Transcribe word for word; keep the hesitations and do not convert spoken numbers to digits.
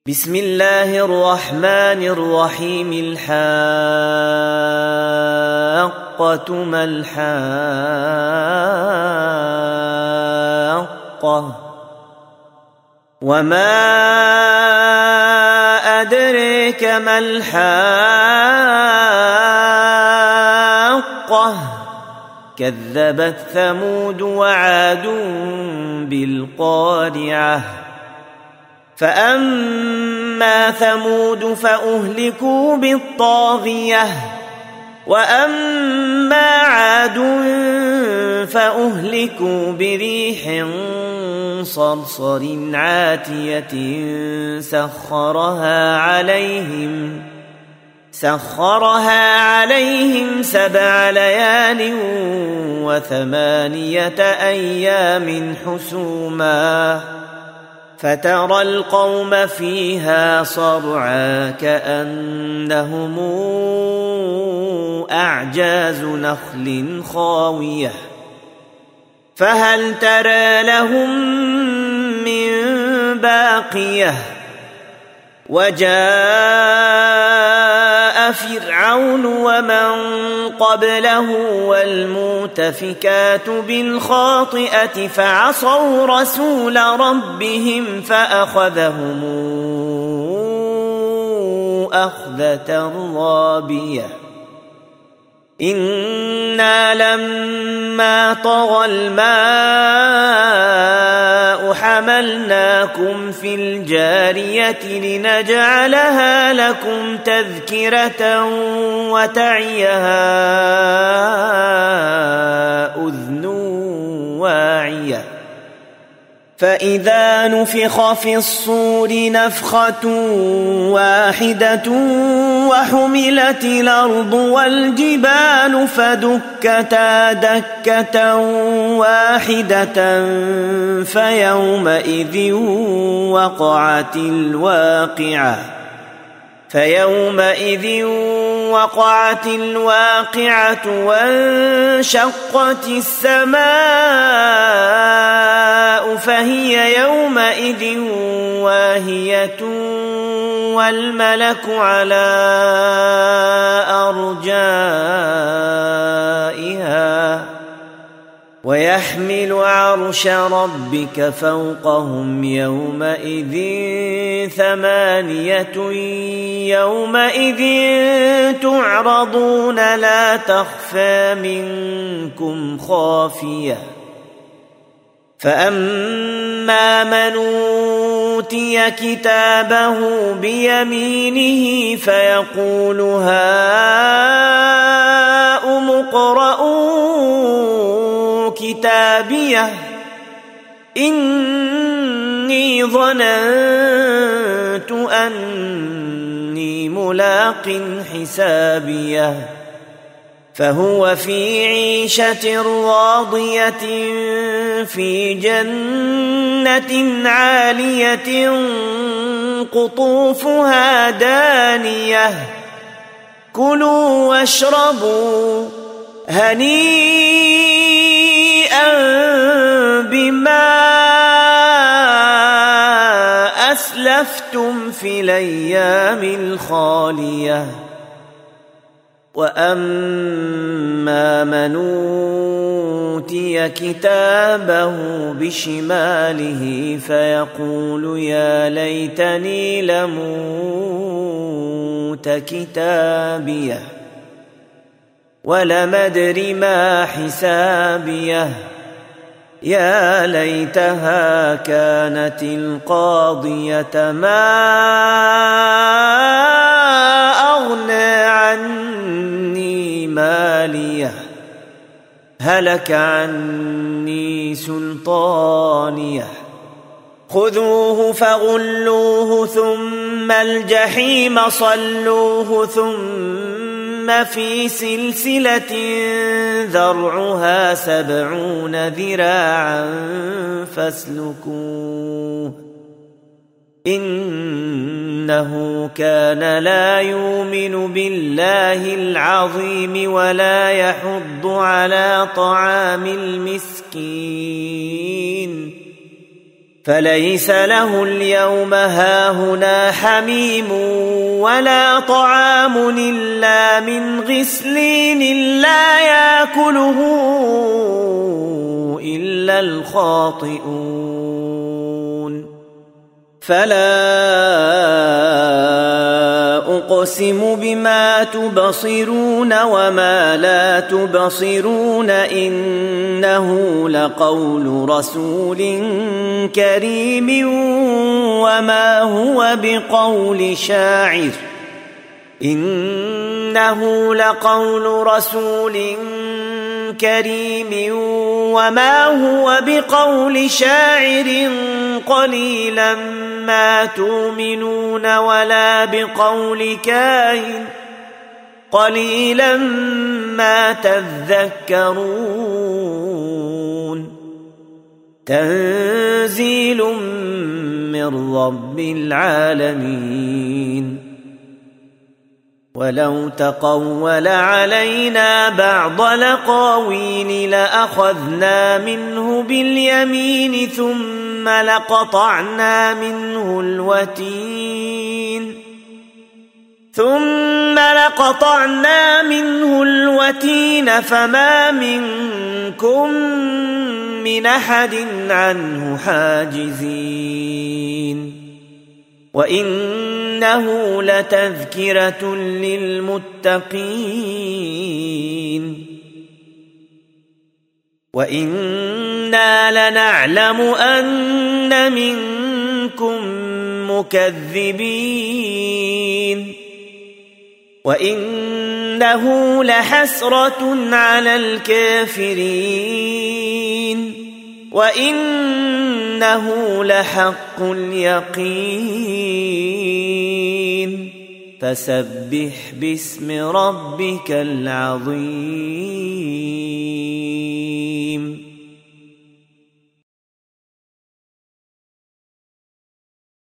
بسم الله الرحمن الرحيم. الحاقة ما الحاقة وما أدريك ما الحاقة كذبت ثمود وعاد بالقارعة فأما ثمود فأهلكوا بالطاغية وأما عاد فأهلكوا بريح صرصر عاتية سخرها عليهم سخرها عليهم سبع ليال وثمانية أيام حسوما فترى القوم فيها صرعى كأنهم أعجاز نخل خاوية فهل ترى لهم من باقية وجاء فرعون ومن قبله والمؤتفكات بالخاطئة فعصوا رسول ربهم فأخذهم أخذة رابية إنا لما طغى الماء حملناكم في الجارية لنجعلها لكم تذكرة وتعيها أذن واعية فإذا نفخ في الصور نفخة واحدة وحملت الأرض والجبال فدكتا دكة واحدة فيومئذ وقعت الواقعة فيومئذ وقعت الواقعة وانشقت السماء فهي يومئذ واهية والملك على أرجائها ويحمل عرش ربك فوقهم يومئذ ثمانية يومئذ تعرضون لا تخفى منكم خافية فأما من أوتي كتابه بيمينه فيقول هاؤم اقرءوا كتابيه إني ظننت أني ملاق حسابيه فهو في عيشة راضية في جنة عالية قطوفها دانية كلوا واشربوا هنيئا بما أسلفتم في الأيام الخالية وأما من أوتي كتابه بشماله فيقول يا ليتني لموت كتابيه ولم أدر ما حسابيه يا ليتها كانت القاضية ما أغنى عني ماليه هلك عني سلطانيه خذوه فغلوه ثم الجحيم صلوه ثم في سلسلة ذرعها سبعون ذراعا فاسلكوه إنه كان لا يؤمن بالله العظيم ولا يحض على طعام المسكين فليس له اليوم هاهنا حميم ولا طعام إلا من غسلين لا يأكله إلا الخاطئون فلا أقسم بما تبصرون وما لا تبصرون إنه لقول رسول كريم وما هو بقول شاعر إنه لقول رسول كريم وما هو بقول شاعر قليلا ما تؤمنون ولا بقول كاهن قليلا ما تذكرون تنزيل من رب العالمين ولو تقول علينا بعض الأقاويل لأخذنا منه باليمين ثم لقطعنا منه الوتين ثم لقطعنا منه الوتين فما منكم من أحد عنه حاجزين وإنه لتذكرة للمتقين وإنا لنعلم أن منكم مكذبين وإنه لحسرة على الكافرين وإنه لحق اليقين فسبح باسم ربك العظيم.